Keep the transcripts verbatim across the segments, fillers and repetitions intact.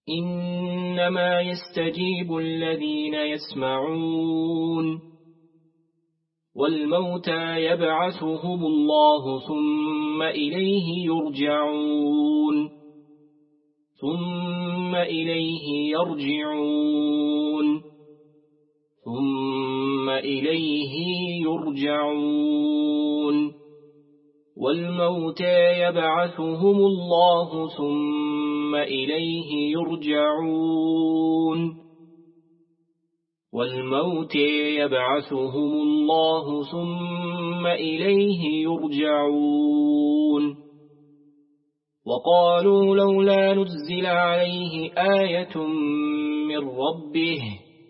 إنما يستجيب الذين يسمعون والموتى يبعثهم الله ثم إليه يرجعون ثم إليه يرجعون ثم إليه يرجعون والموتى يبعثهم الله ثم إليه يرجعون والموتى يبعثهم الله ثم إليه يرجعون وقالوا لولا نزل عليه آية من ربه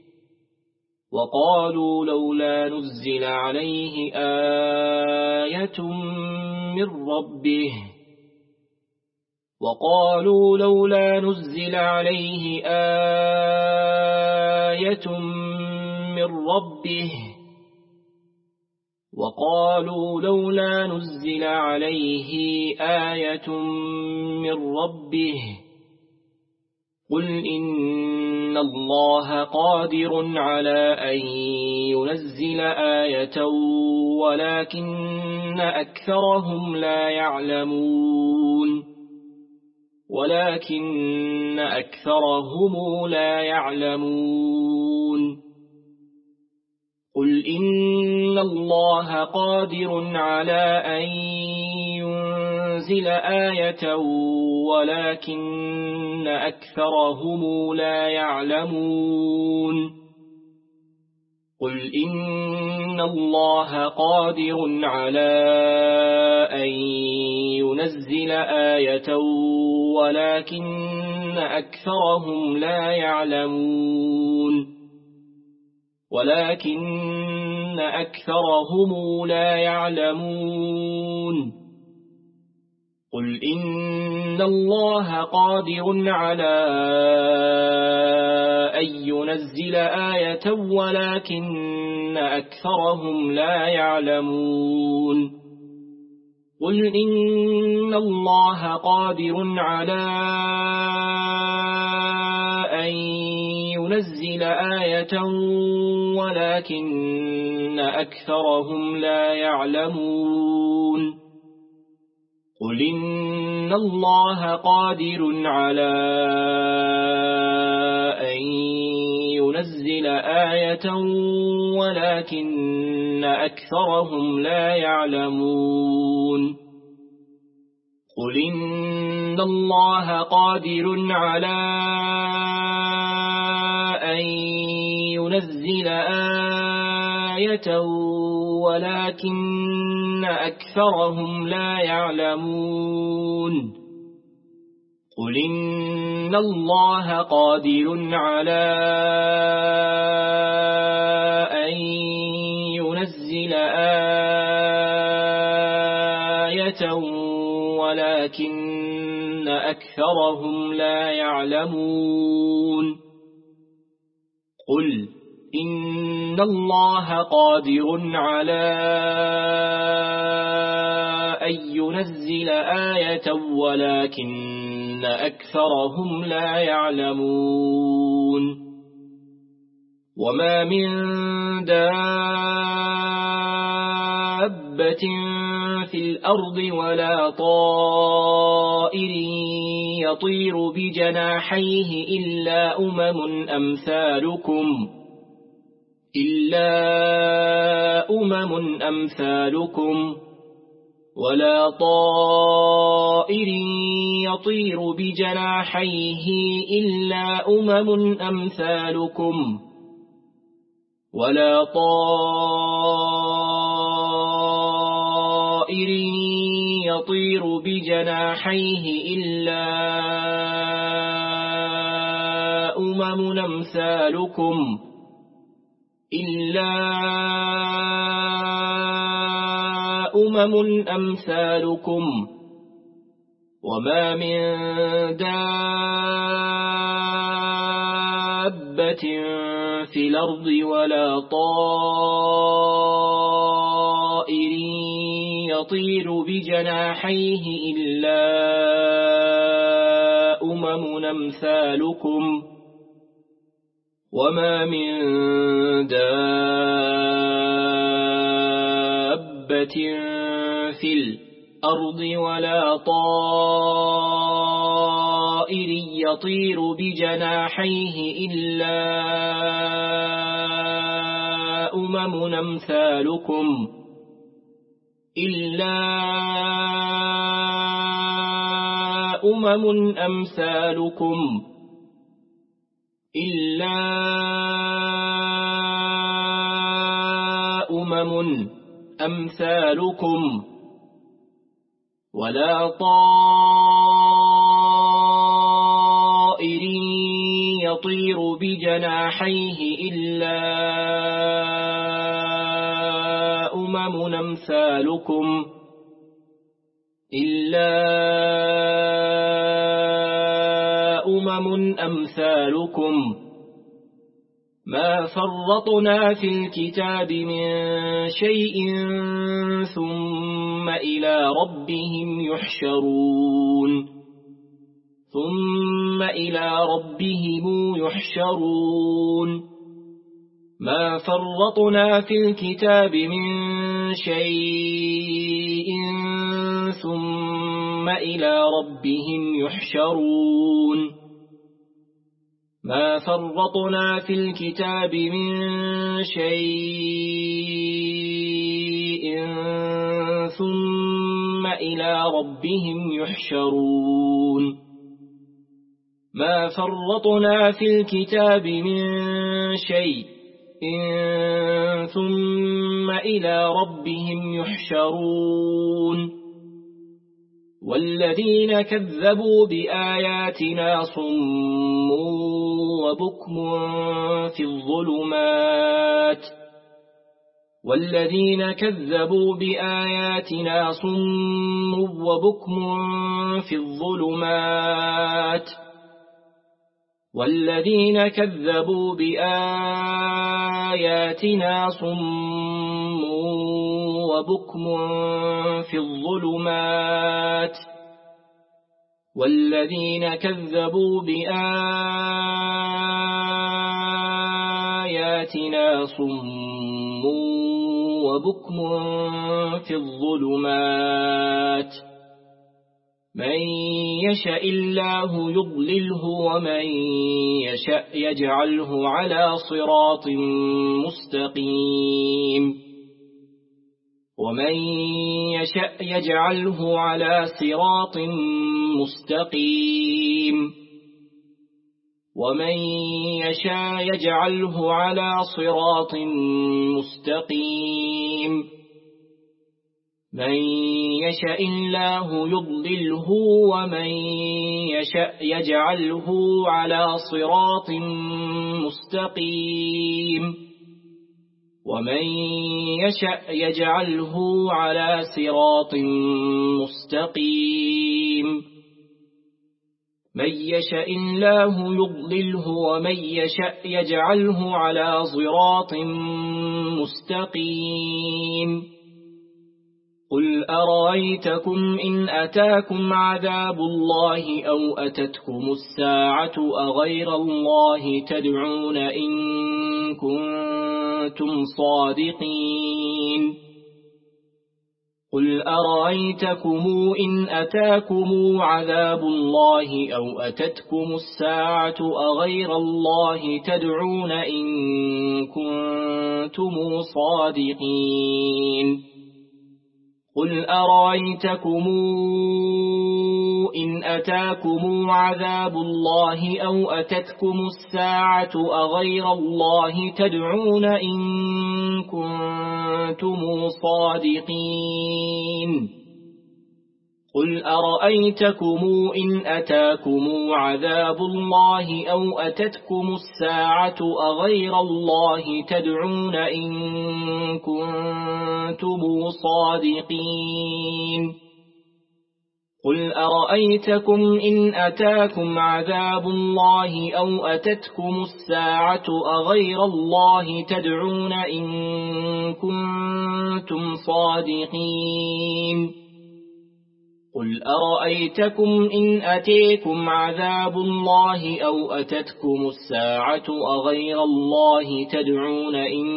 وقالوا لولا نزل عليه آية من ربه وقالوا لولا نزل عليه آية من ربه وقالوا لولا نزل عليه آية من ربه قل إن الله قادر على أن ينزل آية ولكن أكثرهم لا يعلمون ولكن أكثرهم لا يعلمون قل إن الله قادر على أن ينزل آية ولكن أكثرهم لا يعلمون قل إن الله قادر على أن ينزل آية ولكن أكثرهم لا يعلمون ولكن أكثرهم لا يعلمون قل إن الله قادر على أن ينزل آية ولكن أكثرهم لا يعلمون قل إن الله قادر على أن ينزل آية ولكن أكثرهم لا يعلمون قل إن الله قادر على أن ينزل آية ولكن أكثرهم لا يعلمون قل إن الله قادر على أن ينزل آية ولكن أكثرهم لا يعلمون قل إن الله قادر على أن ينزل آية ولكن أكثرهم لا يعلمون قل إن الله قادر على أن ينزل آية ولكن أكثرهم لا يعلمون وما من دابة في الأرض ولا طائر يطير بجناحيه إلا أمم أمثالكم إلا أمم أمثالكم ولا طائر يطير بجناحيه إلا أمم أمثالكم ولا طائر يطير بجناحيه إلا أمم أمثالكم إلا أمم أمثالكم وما من دابة في الأرض ولا طائر يطير بجناحيه إلا أمم أمم أمثالكم وما من دابة في الأرض ولا طائر يطير بجناحيه إلا أمم أمثالكم إلا أمم أمثالكم إلا أمم أمثالكم ولا طائر يطير بجناحيه إلا أمم أمثالكم إلا أمم أمثالكم ما فرطنا في الكتاب من شيء ثم إلى ربهم يحشرون ثم إلى ربهم يحشرون ما فرطنا في الكتاب من شيء ثم إلى ربهم يحشرون ما فرطنا في الكتاب من شيء ثم إلى ربهم يحشرون ما فرطنا في الكتاب من شيء ثم إلى ربهم يحشرون والذين كذبوا بآياتنا صم وبكم في الظلمات والذين كذبوا بآياتنا صم وبكم في الظلمات والذين كذبوا بآياتنا صم وبكم في الظلمات والذين كذبوا بآياتنا صم وبكم في الظلمات من يشاء الله يضلله ومن يشاء يجعله على صراط مستقيم ومن يشاء يجعله على صراط مستقيم ومن يشاء يجعله على صراط مستقيم من يشاء الله يضلله ومن يشاء يجعله على صراط مستقيم ومن يشاء يجعله على صراط مستقيم من يشاء الله يضلله ومن يشاء يجعله على صراط مستقيم قل أرأيتكم إن أتاكم عذاب الله أو أتتكم الساعة أغير الله تدعون إن كنتم صادقين قل أرأيتكم إن أتاكم عذاب الله أو أتتكم الساعة أغير الله تدعون إن كنتم صادقين قل أرأيتكم إن أتاكم عذاب الله أو أتتكم الساعة أغير الله تدعون إن كنتم صادقين قل أرأيتكم إن أتاكم عذاب الله أو أتتكم الساعة أغير الله تدعون إن كنتم صادقين قل أرأيتكم إن أتاكم عذاب الله أو أتتكم الساعة أغير الله تدعون إن كنتم صادقين قل أرأيتكم إن أتيكم عذاب الله أو أتتكم الساعة أغير الله تدعون إن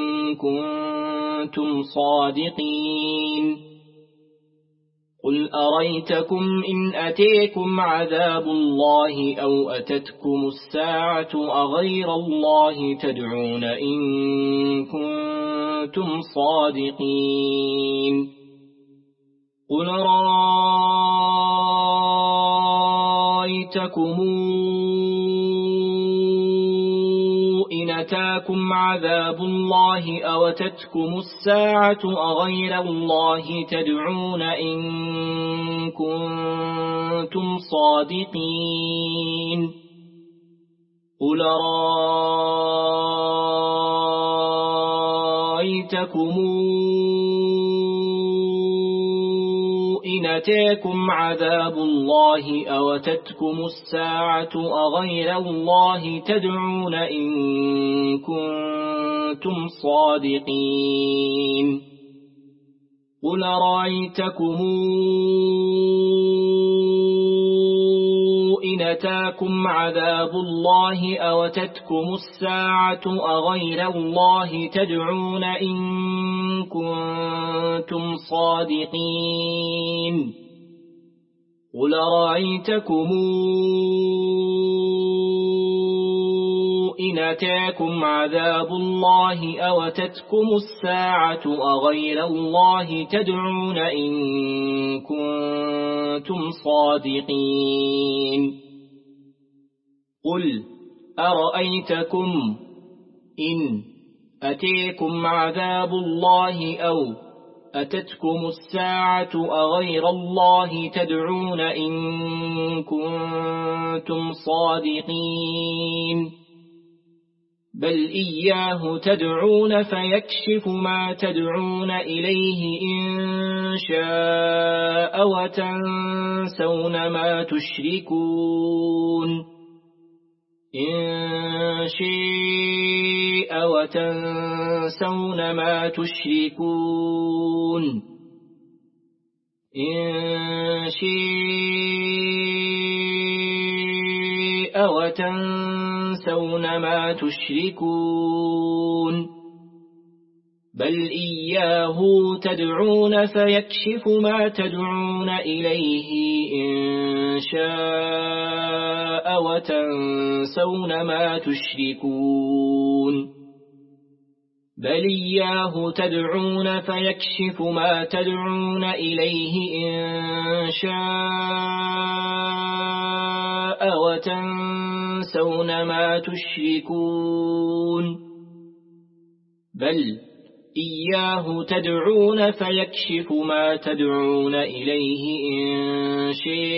كنتم صادقين قل أرأيتكم إن أتيكم عذاب الله أو أتتكم الساعة أغير الله تدعون إن كنتم صادقين قل رأيتكم إن أتاكم عذاب الله أو أتتكم الساعة أغير الله تدعون إن كنتم صادقين قل رأيتكم إن أتاكم عذاب الله أو أتتكم الساعة أغير الله تدعون إن كنتم صادقين قل رأيتكم إن أتاكم عذاب الله أو أتتكم الساعة أغير الله تدعون إن كنتم صادقين قل رأيتكم إن أتاكم عذاب الله أو أتتكم الساعة أغير الله تدعون إن كنتم صادقين قل أرأيتكم إن أتيكم عذاب الله أو أتتكم الساعة أغير الله تدعون إن كنتم صادقين بل إياه تدعون فيكشف ما تدعون إليه إن شاء وتنسون ما تشركون إن شاء وتنسون ما تشركون إن شاء وتنسون ما تشركون بل إياه تدعون فيكشف ما تدعون إليه إن شاء وتنسون ما تشركون بل إياه تدعون فيكشف ما تدعون إليه إن شاء وتنسون ما تشركون بل إياه تدعون فيكشف ما تدعون إليه إن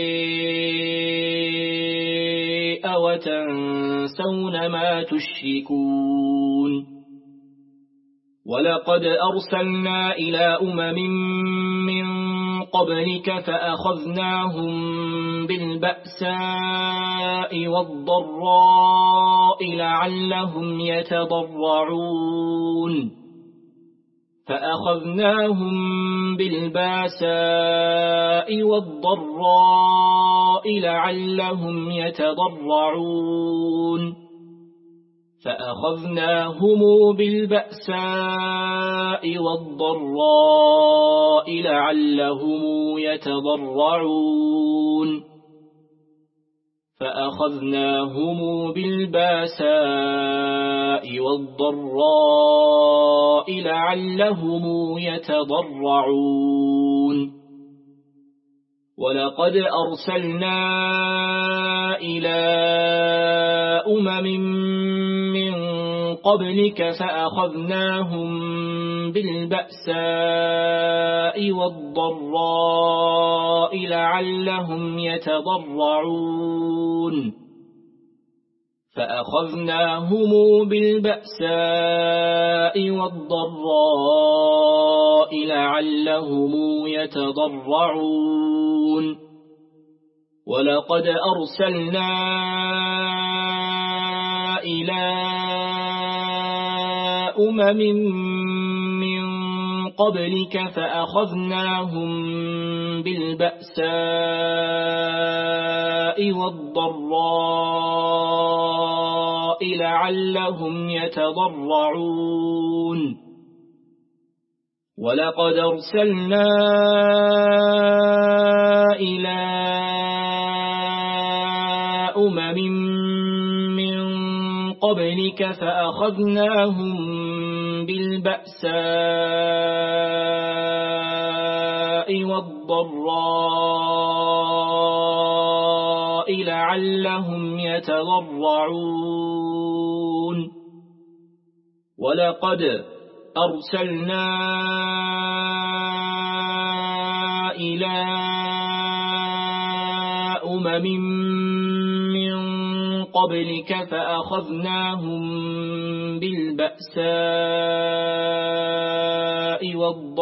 شاء وتنسون ما تشركون ولقد أرسلنا إلى أمم من قبلك فأخذناهم بالبأساء والضراء لعلهم يتضرعون فأخذناهم بالبأساء والضراء لعلهم يتضرعون فأخذناهم بالبأساء والضراء لعلهم يتضرعون فأخذناهم بالبأساء والضراء لعلهم يتضرعون ولقد أرسلنا إلى أمم من قبلك فأخذناهم بالبأساء والضراء لعلهم يتضرعون فأخذناهم بالبأساء والضراء لعلهم يتضرعون ولقد أرسلنا إلى أمم من قبلك فأخذناهم بالبأساء والضراء لعلهم يتضرعون ولقد أرسلنا إلى أمم من قبلك فأخذناهم بالبأساء والضراء لعلهم يتضرعون ولقد أرسلنا إلى أمم من قبلك فأخذناهم بالبأساء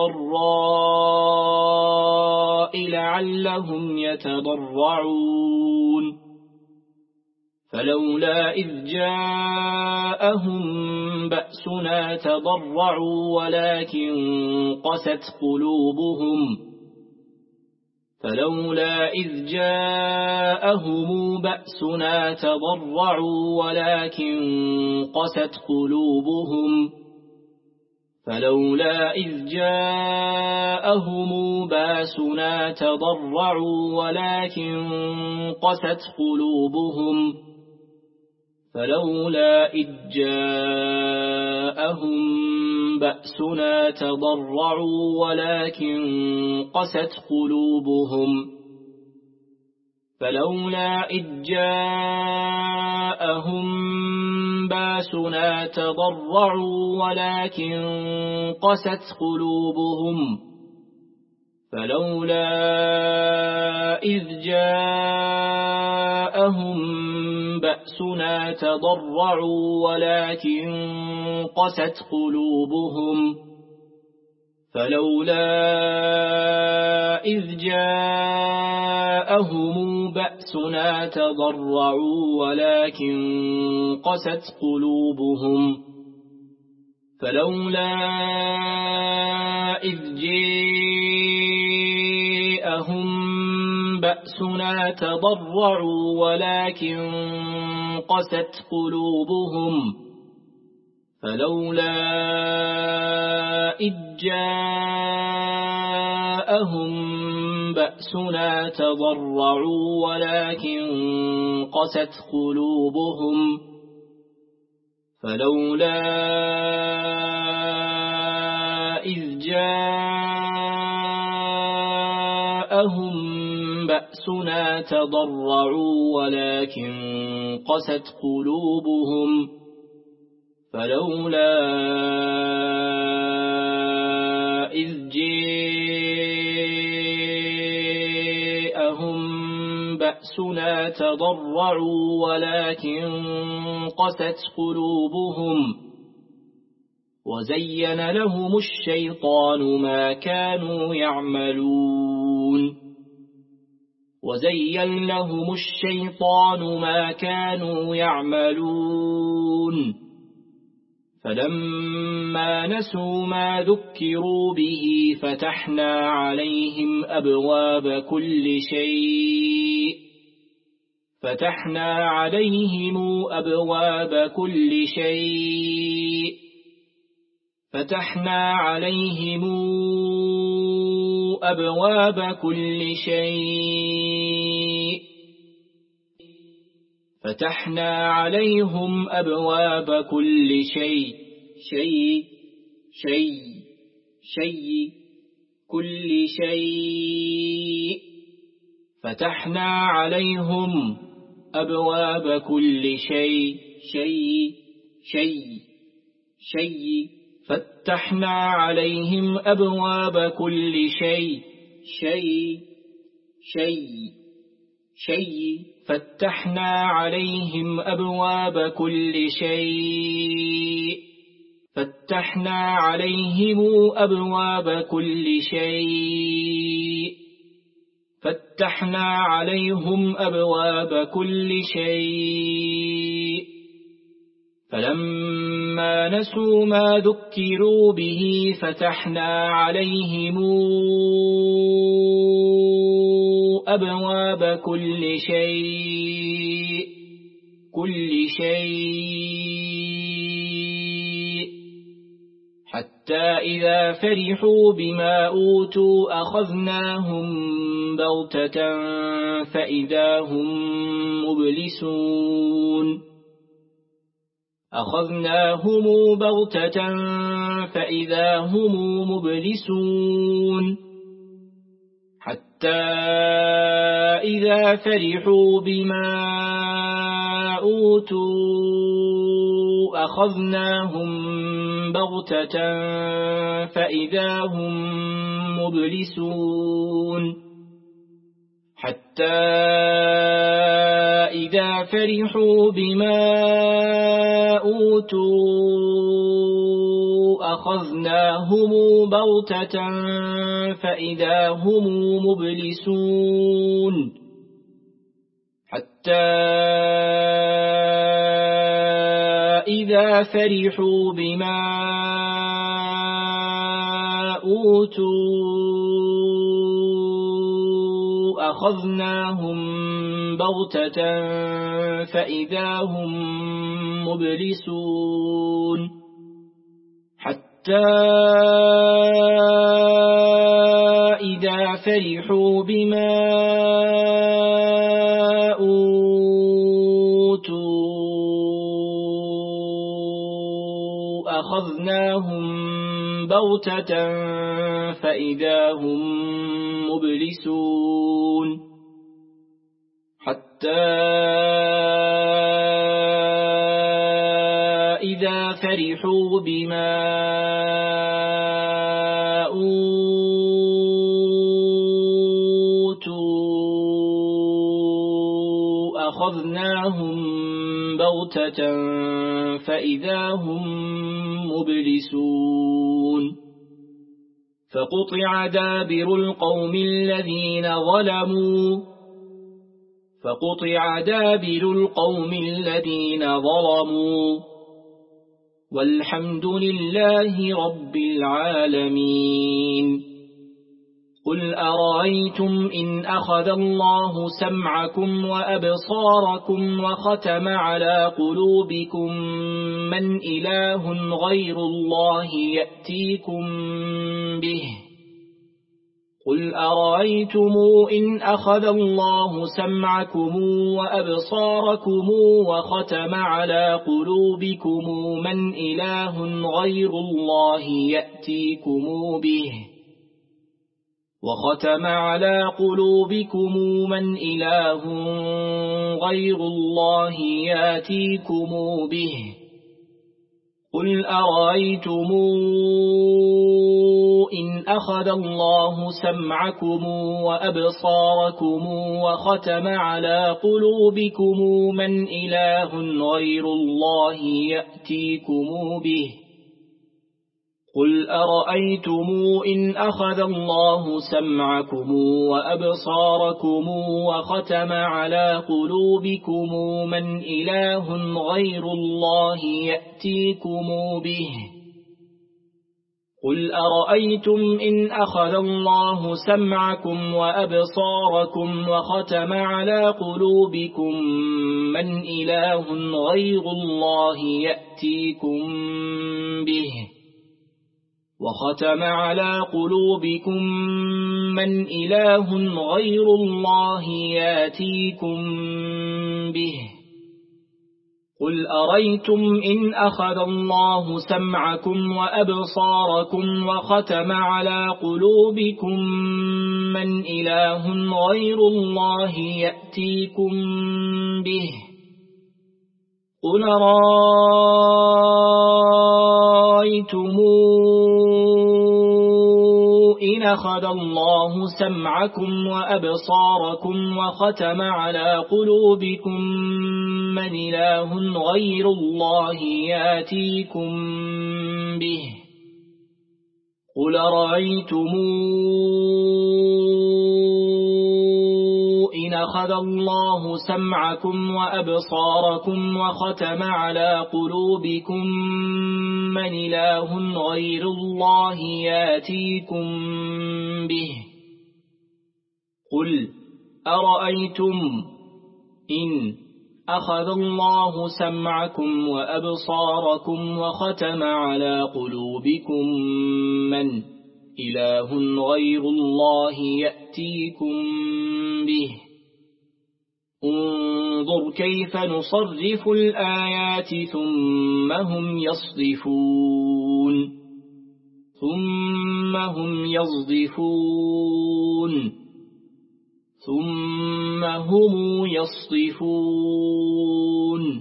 والضراء لعلهم يتضرعون فلولا إذ جاءهم بأسنا تضرعوا ولكن قست قلوبهم فلولا إذ جاءهم بأسنا تضرعوا ولكن قست قلوبهم فلولا إذ جاءهم بأسنا تضرعوا ولكن قست قلوبهم فلولا إذ جاءهم بأسنا تضرعوا ولكن قست قلوبهم فلولا إذ جاءهم بأسنا تضرعوا ولكن قست قلوبهم فلولا إذ جاءهم بأسنا تضرعوا ولكن قست قلوبهم فلولا إذ جاءهم بأسنا تضرعوا ولكن قست قلوبهم فلولا إذ جاءهم بأسنا تضرعوا ولكن قست قلوبهم فلولا إذ جاءهم بأسنا تضرعوا ولكن قست قلوبهم فلولا إذ جاءهم بأسنا تضرعوا ولكن قست قلوبهم فلولا إذ جاءهم بأسنا تضرعوا ولكن قست قلوبهم وزين لهم الشيطان ما كانوا يعملون وزين لهم الشيطان ما كانوا يعملون فلما نسوا ما ذكروا به فتحنا عليهم أبواب كل شيء فتحنا عليهم أبواب كل شيء فتحنا عليهم أبواب كل شيء فتحنا عليهم أبواب كل شيء شيء شيء شيء كل شيء فتحنا عليهم أبواب كل شيء شيء شيء شيء فتحنا عليهم أبواب كل شيء شيء شيء شيء فتحنا عليهم أبواب كل شيء فتحنا عليهم أبواب كل شيء فتحنا عليهم أبواب كل شيء فلما نسوا ما ذكروا به فتحنا عليهم أبواب كل شيء كل شيء حتى إذا فرحوا بما أوتوا أخذناهم بغتة فإذا هم مبلسون أخذناهم بغتة فإذا هم مبلسون حتى إذا فرحوا بما أوتوا أخذناهم بغتة فإذا هم مبلسون حتى إذا فرحوا بما أوتوا أخذناهم بغتة فإذا هم مبلسون حتى إذا فرحوا بما أوتوا أخذناهم بغتة فإذا هم مبلسون حتى إذا فرحوا بما أوتوا أخذناهم بغتة فإذا هم مبلسون حتى إذا فرحوا بما أوتوا أخذناهم بغتة فإذا هم مبلسون فقطع دابر القوم الذين ظلموا فقطع دابر القوم الذين ظلموا والحمد لله رب العالمين قل أرأيتم إن أخذ الله سمعكم وأبصاركم وختم على قلوبكم من إله غير الله يأتيكم به قل أرأيتم إن أخذ الله سمعكم وأبصاركم وختم على قلوبكم من إله غير الله يأتيكم به وختم على قلوبكم من إله غير الله يأتيكم به قل أرأيتم إن أخذ الله سمعكم وأبصاركم وختم على قلوبكم من إله غير الله يأتيكم به قل أرأيتم إن أخذ الله سمعكم وأبصاركم وختم على قلوبكم من إله غير الله يأتيكم به قل أرأيتم إن أخذ الله سمعكم وأبصاركم وختم على قلوبكم من إله غير الله يأتيكم به وختم على قلوبكم من إله غير الله يأتيكم به قل أرأيتم إن أخذ الله سمعكم وأبصاركم وختم على قلوبكم من إله غير الله يأتيكم به قل أرأيتم إن أخذ الله سمعكم وأبصاركم وختم على قلوبكم من إله غير الله يأتيكم به قل أرأيتم إن أخذ الله سمعكم وأبصاركم وختم على قلوبكم من إله غير الله ياتيكم به قل أرأيتم إن أخذ الله سمعكم وأبصاركم وختم على قلوبكم من إله غير الله يأتيكم به انظر كيف نصرف الآيات ثم هم يصدفون ثم هم يصدفون ثم هم يصدفون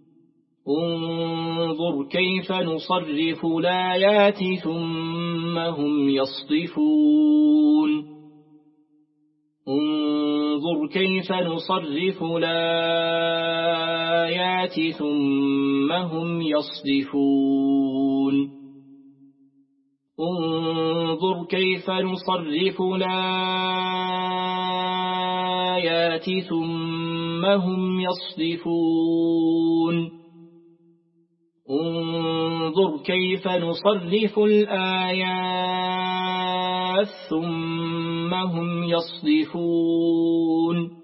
انظر كيف نصرف الآيات ثم هم يصدفون انظر كيف نصرف الآيات ثم هم يصدفون انظر كيف نصرف الآيات ثم هم يصدفون انظر كيف نصرف الآيات ثم هم يصدفون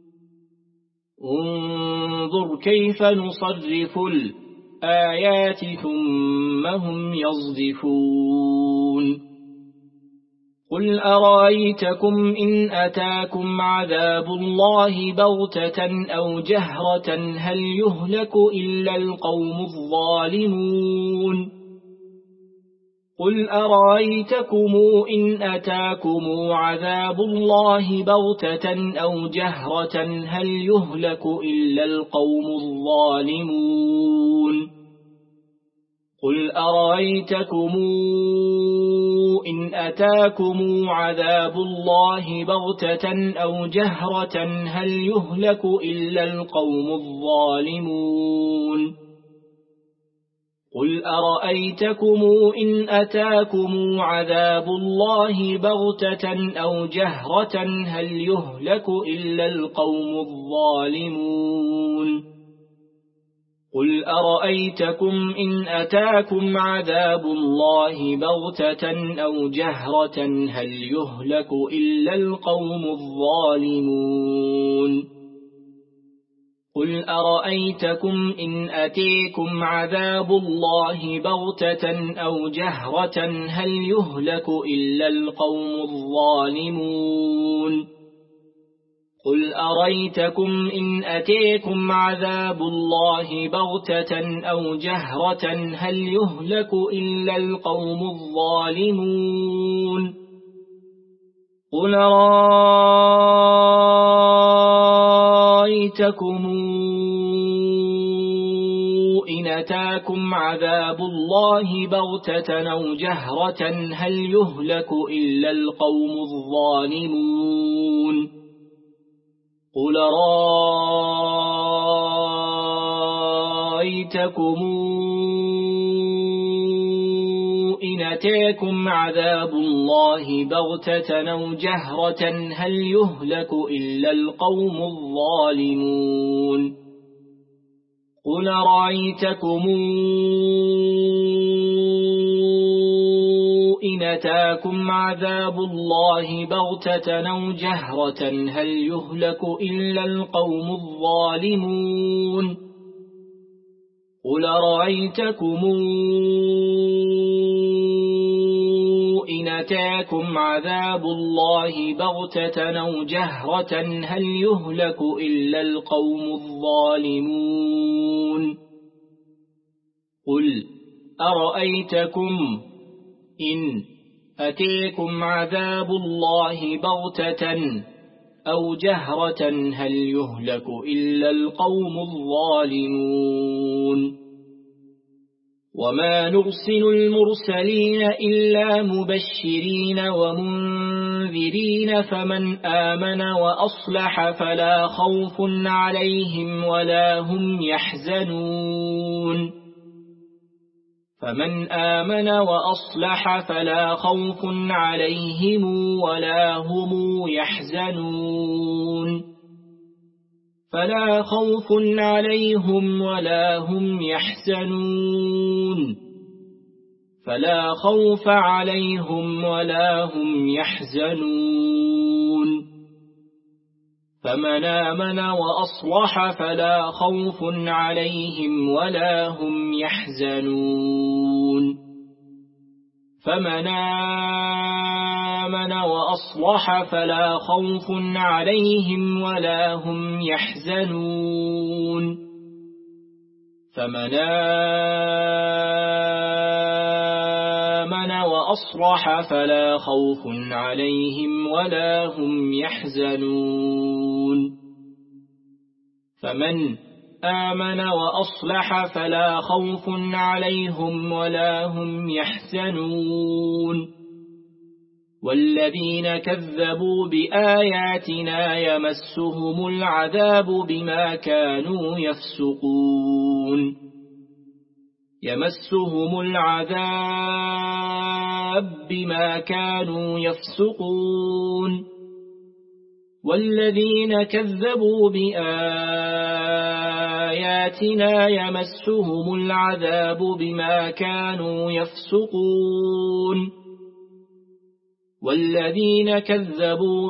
انظر كيف نصرف الآيات ثم هم يصدفون قل أرأيتكم إن أتاكم عذاب الله بغتة أو جهرة هل يهلك إلا القوم الظالمون قل أرأيتكم إن أتاكم عذاب الله بغتة أو جهرة هل يهلك إلا القوم الظالمون قل أرأيتكم إن أتاكم عذاب الله بغتة أو جهرة هل يهلك إلا القوم الظالمون قل أرأيتكم إن أتاكم عذاب الله بغتة أو جهرة هل يهلك إلا القوم الظالمون قل أرأيتكم إن أتاكم عذاب الله بغتة أو جهرة هل يهلك إلا القوم الظالمون قل أرأيتكم إن أتيكم عذاب الله بغتة أو جهرة هل يهلك إلا القوم الظالمون قل أرأيتكم إن أتيكم عذاب الله بغتة أو جهرة هل يهلك إلا القوم الظالمون قل أرأيتكم إن أتاكم عذاب الله بغتة أو جهرة هل يهلك إلا القوم الظالمون قل رأيتكم إن أتاكم عذاب الله بغتة أو جهرة هل يهلك إلا القوم الظالمون قل رأيتكم إن أتاكم عذاب الله بغتة أو جهرة هل يهلك إلا القوم الظالمون قل رأيتكم إن أتاكم عذاب الله بغتة أو جهرة هل يهلك إلا القوم الظالمون قل أرأيتكم إن أتيكم عذاب الله بغتة أو جهرة هل يهلك إلا القوم الظالمون وما نرسل المرسلين إلا مبشرين ومنذرين فمن آمن وأصلح فلا خوف عليهم ولا هم يحزنون فمن آمن وأصلح فلا خوف عليهم ولا هم يحزنون فلا خوف عليهم ولا هم يحزنون فلا خوف عليهم ولا هم يحزنون فمن آمن وأصلح فلا خوف عليهم ولا هم يحزنون فمن آمن وأصلح فلا خوف عليهم ولا هم يحزنون فمن آمن وأصلح فلا خوف عليهم ولا هم يحزنون فمن آمن وأصلح فلا خوف عليهم ولا هم يحزنون والذين كذبوا بآياتنا يمسهم العذاب بما كانوا يفسقون يمسهم العذاب بما كانوا يفسقون والذين كذبوا بآياتنا يمسهم العذاب بما كانوا يفسقون والذين كذبوا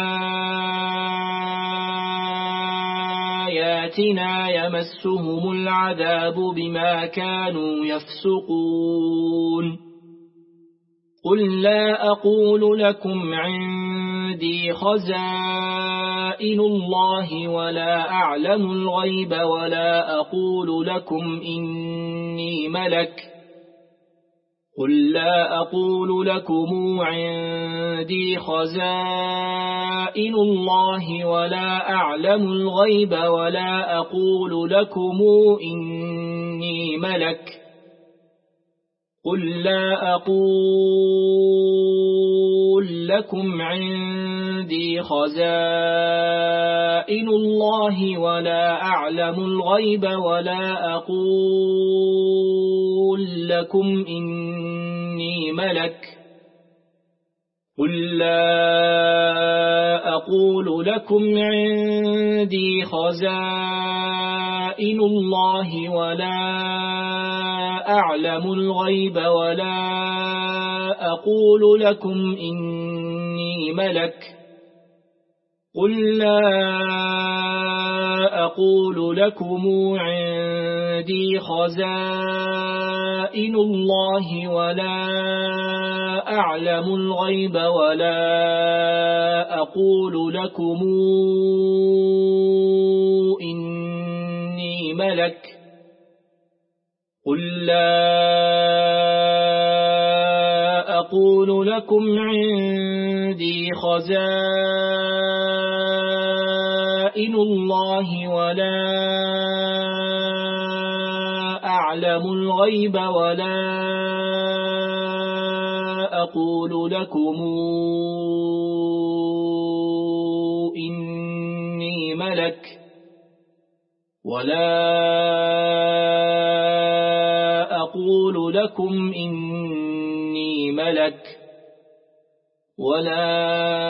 بآياتنا يمسهم العذاب بما كانوا يفسقون قل لا أقول لكم عندي خزائن الله ولا أعلم الغيب ولا أقول لكم إني ملك قل لا أقول لكم عندي خزائن الله ولا أعلم الغيب ولا أقول لكم إني ملك قل لا أقول لكم عندي خزائن الله ولا أعلم الغيب ولا أقول لكم إني ملك قل لا أقول لكم عندي خزائن الله ولا أعلم الغيب ولا أقول لكم إني ملك قل لا أقول لكم عندي خزائن الله ولا أعلم الغيب ولا أقول لكم إني ملك قل لا أقول لكم عندي خزائن الله ولا أعلم الغيب ولا أقول لكم إني ملك ولا أقول لكم إني ملك ولا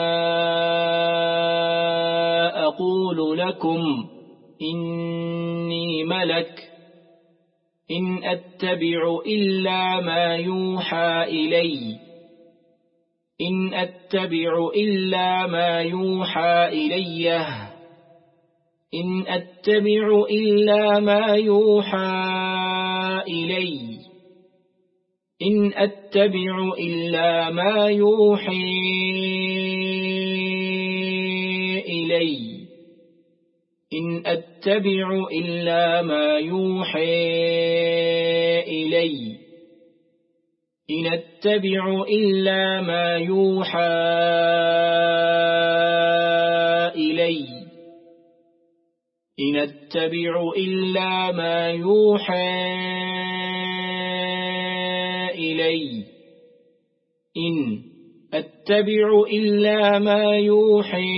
أقول لكم إني ملك إن أتبع إلا ما يوحى إلي إن أتبع إلا ما يوحى إليه إن أتبع إلا ما يوحى إلي إن أتبع إلا ما يوحي إلي إن أتبع إلا ما يوحي إلي إن أتبع إلا ما يوحى إلي إن أتبع إلا ما يوحى إلي إن أتبع إلا ما يوحى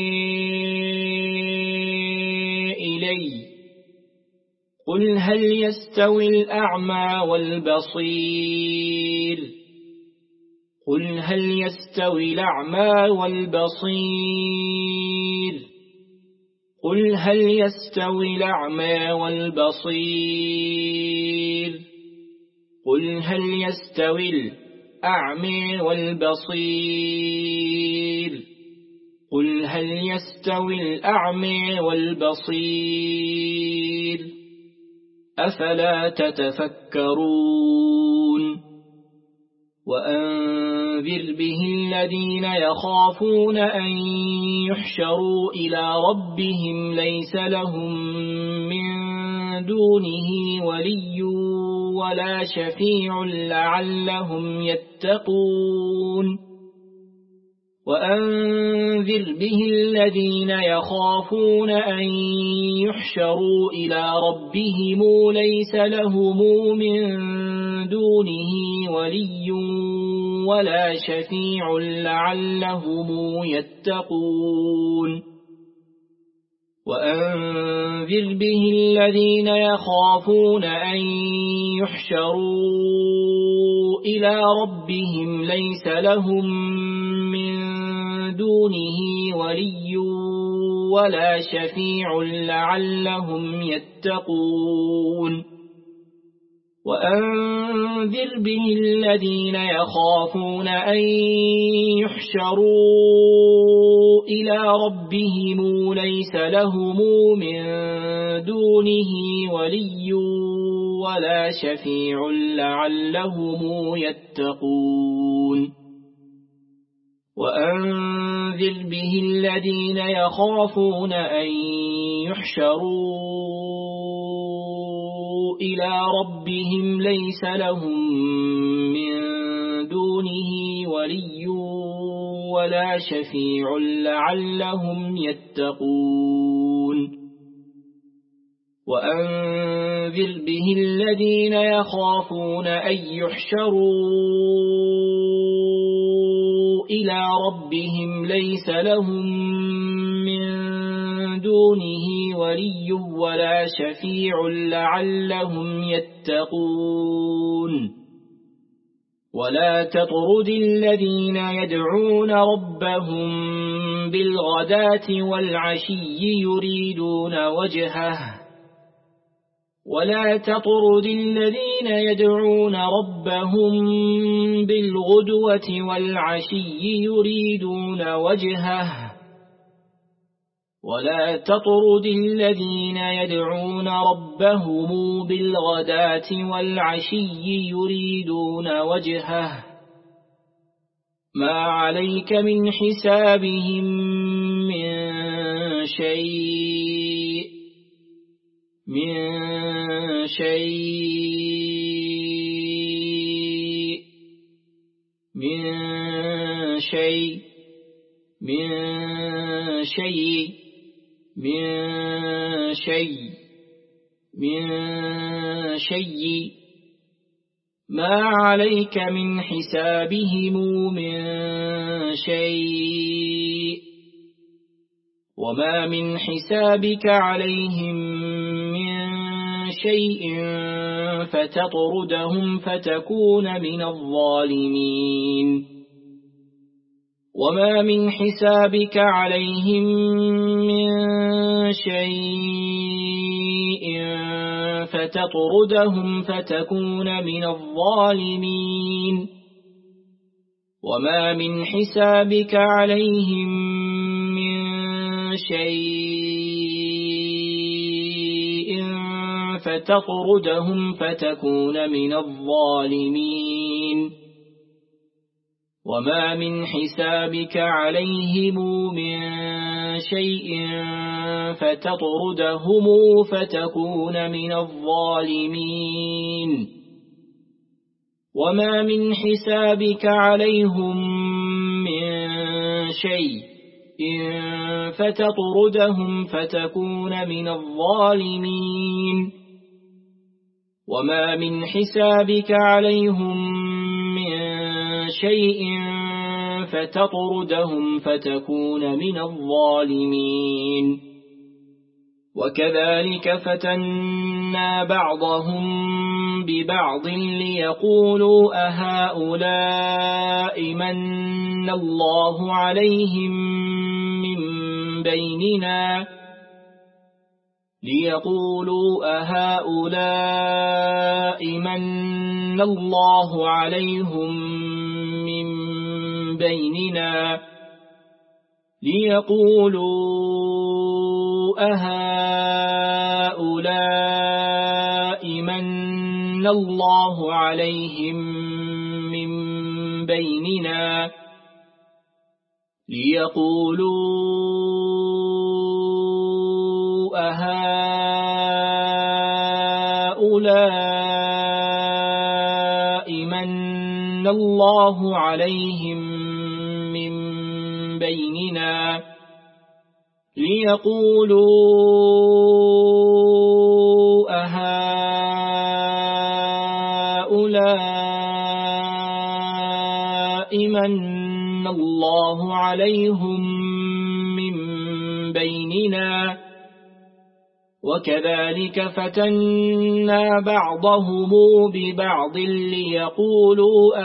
إلي قل هل يستوي الأعمى والبصير قل هل يستوي الأعمى والبصير قل هل يستوي الأعمى والبصير قل هل يستوي الأعمى والبصير قل هل يستوي الأعمى والبصير أفلا تتفكرون وأنذر به الذين يخافون أن يحشروا إلى ربهم ليس لهم من دونه ولي ولا شفيع لعلهم يتقون وأنذر به الذين يخافون أن يحشروا إلى ربهم ليس لهم من دونه ولي ولا شفيع لعلهم يتقون وأنذر به الذين يخافون أن يحشروا إلى ربهم ليس لهم من دونه ولي ولا شفيع لعلهم يتقون وأنذر به الذين يخافون أن يحشروا إلى ربهم ليس لهم من دونه ولي ولا شفيع لعلهم يتقون وأنذر به الذين يخافون أن يحشروا إلى ربهم ليس لهم من دونه ولي ولا شفيع لعلهم يتقون وأنذر به الذين يخافون أن يحشروا إلى ربهم ليس لهم من دونه ولي ولا شفيع لعلهم يتقون ولا تطرد الذين يدعون ربهم بالغداة والعشي يريدون وجهه ولا تطرد الذين يدعون ربهم بالغدوة والعشي يريدون وجهه ولا تطرد الذين يدعون ربهم بالغداة والعشي يريدون وجهه ما عليك من حسابهم من شيء من شيء من شيء من شيء من شيء من شيء ما عليك من حسابهم من شيء وما من حسابك عليهم من شيء فتطردهم فتكون من الظالمين وما من حسابك عليهم من شيء فتطردهم فتكون من الظالمين وما من حسابك عليهم من شيء فتطردهم فتكون من الظالمين وما من حسابك عليهم من شيء فتطردهم فتكون من الظالمين وما من حسابك عليهم من شيء فتطردهم فتكون من الظالمين وما من حسابك عليهم من شيء فتطردهم فتكون من الظالمين وكذلك فتنا بعضهم ببعض ليقولوا أهؤلاء من الله عليهم من بيننا ليقولوا أهؤلاء من الله عليهم من بيننا ليقولوا أهؤلاء من الله عليهم من بيننا ليقولوا أهؤلاء من الله عليهم من بيننا ليقولوا أهؤلاء من الله عليهم من بيننا وكذلك فتنا بعضهم ببعض ليقولوا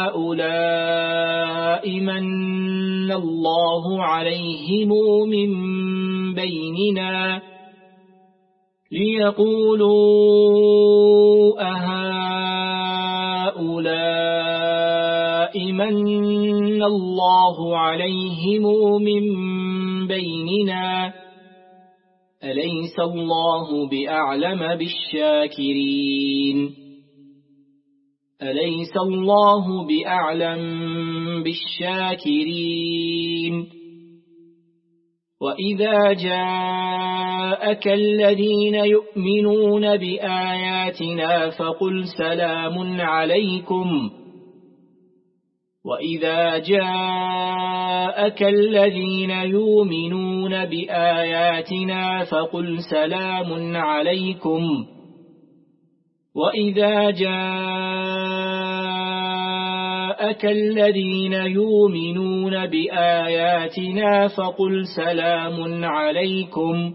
أهؤلاء من الله عليهم من بيننا ليقولوا أهؤلاء من الله عليهم من بيننا أليس الله بأعلم بالشاكرين أليس الله بأعلم بالشاكرين وإذا جاءك الذين يؤمنون بآياتنا فقل سلام عليكم وإذا جاءك الذين يؤمنون بآياتنا فقل سلام عليكم وإذا جاءك الذين يؤمنون بآياتنا فقل سلام عليكم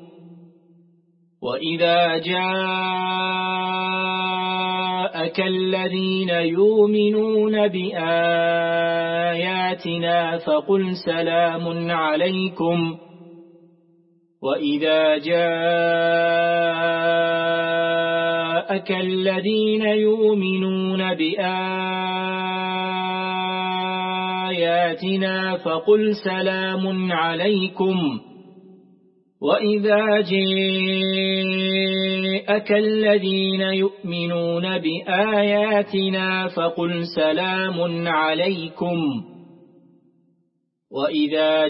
وإذا جاءك الذين يؤمنون بآياتنا فقل سلام عليكم وإذا جاءك الذين يؤمنون بآياتنا فقل سلام عليكم وإذا جاءك الذين يؤمنون بآياتنا فقل سلام عليكم وإذا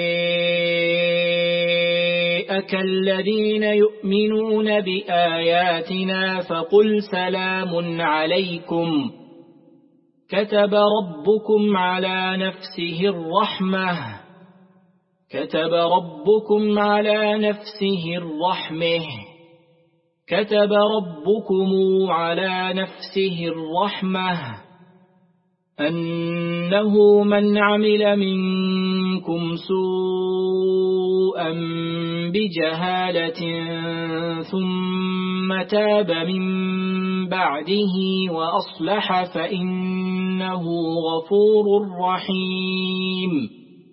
جاءك الذين يؤمنون بآياتنا فقل سلام عليكم كتب ربكم على نفسه الرحمة كتب ربكم على نفسه الرحمة كتب ربكم على نفسه الرحمة أنه من عمل منكم سوءا بجهالة ثم تاب من بعده وأصلح فإنه غفور رحيم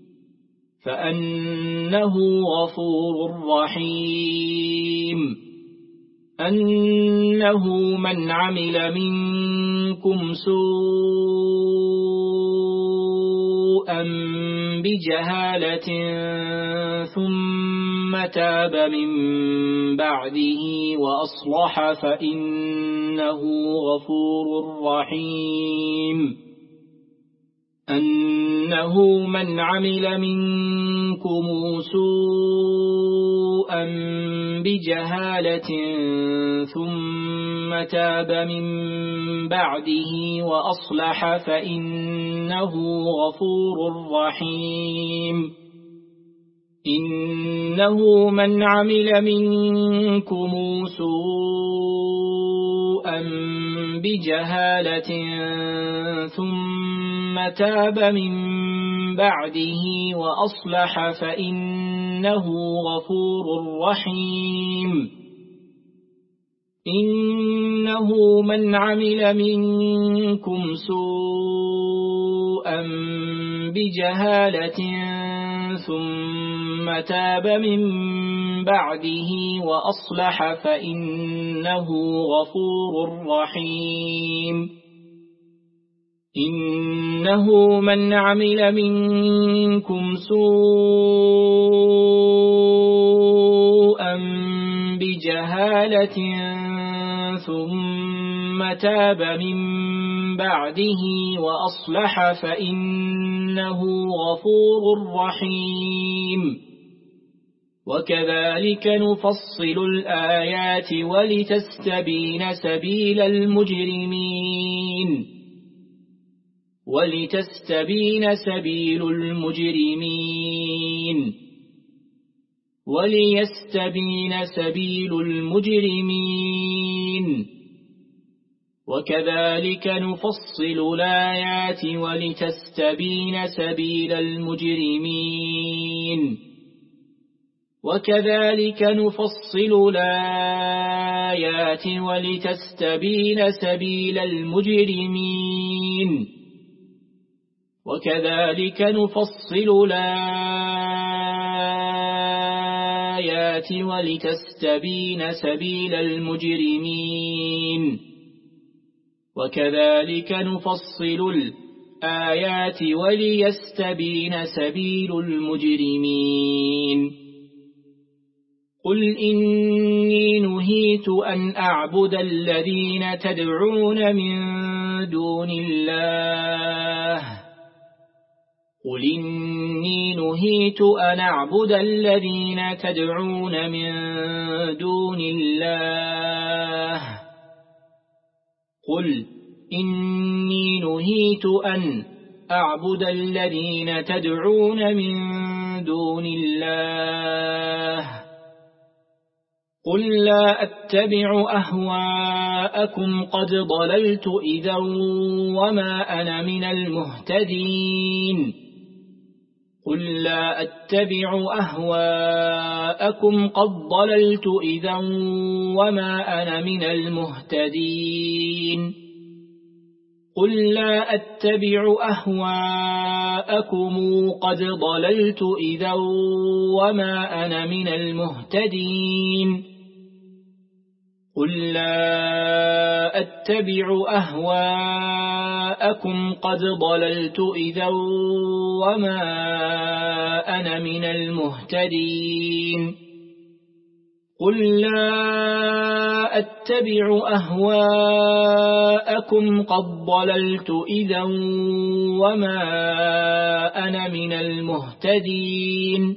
فأنه غفور رحيم أنه من عمل منكم سوءا بجهالة ثم تاب من بعده وأصلح فإنه غفور رحيم أنه من عمل منكم سوءا بجهالة ثم تاب من بعده وأصلح فإنه غفور رحيم إنه من عمل منكم سوءا بجهالة ثم تاب من بعده وأصلح فإنه غفور رحيم إنه من عمل منكم سوءا بجهالة ثم تاب من بعده وأصلح فإنه غفور رحيم إنه من عمل منكم سوءا بجهالة ثم تاب من بعده وأصلح فإنه غفور رحيم وكذلك نفصل الآيات ولتستبين سبيل المجرمين ولتستبين سبيل المجرمين وليستبين سبيل المجرمين وكذلك نفصل الآيات ولتستبين سبيل المجرمين وكذلك نفصل الآيات ولتستبين سبيل المجرمين وكذلك نفصل الآيات ولتستبين سبيل المجرمين وكذلك نفصل الآيات وليستبين سبيل المجرمين قل إني نهيت أن أعبد الذين تدعون من دون الله قل إني نهيت أن أعبد الذين تدعون من دون الله قل إني نهيت أن أعبد الذين تدعون من دون الله قل لا أتبع أهواءكم قد ضللت إذا وما أنا من المهتدين قل لا أتبع أهواءكم قد ضللت إذا وما أنا من المهتدين قل لا أتبع أهواءكم قد ضللت إذا وما أنا من المهتدين قل لا أتبع أهواءكم قد ضللت إذا وما أنا من المهتدين قل لا أتبع أهواءكم قد ضللت إذا وما أنا من المهتدين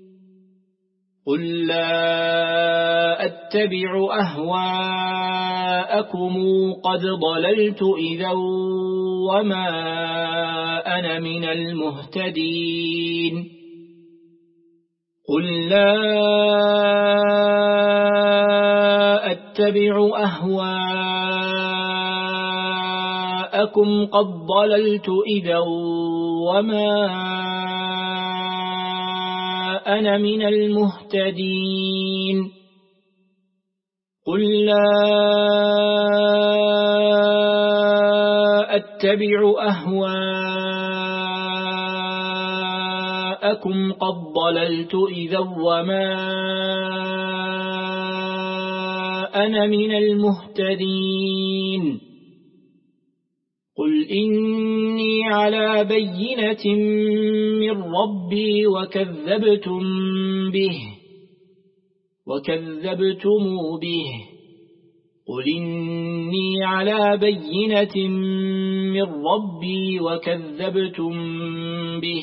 قل لا أتبع أهواءكم قد ضللت إذا وما أنا من المهتدين قل لا أتبع أهواءكم قد ضللت إذا وما أنا من المهتدين قل لا أتبع أهواءكم قد ضللت إذا وما أنا من المهتدين قل إني على بينة من ربي وكذبتم به وكذبتم به قل إني على بينة من ربي وكذبتم به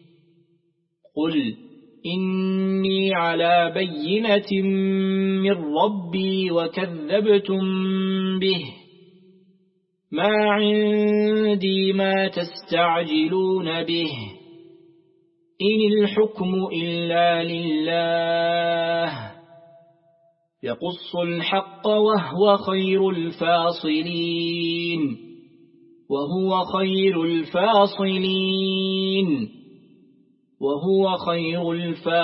قل إني على بينة من ربي وكذبتم به ما عندي ما تستعجلون به إن الحكم إلا لله يقص الحق وهو خير الفاصلين وهو خير الفاصلين وهو خير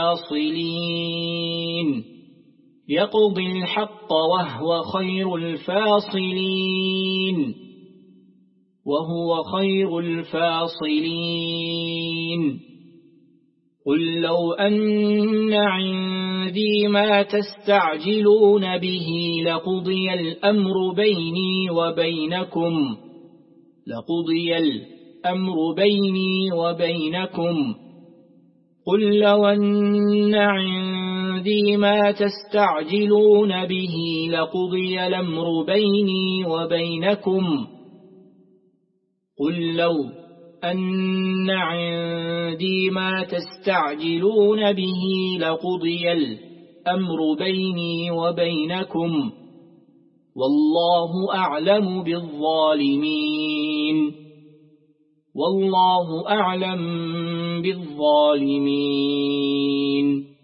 الفاصلين يقضي الحق وهو خير الفاصلين وهو خير الفاصلين قل لو أن عندي ما تستعجلون به لقضي الأمر بيني وبينكم لقضي الأمر بيني وبينكم قل لو أن عندي ما تستعجلون به لقضي الأمر بيني وبينكم قل لو أن عندي ما تستعجلون به لقضي الأمر بيني وبينكم والله أعلم بالظالمين والله أعلم بالظالمين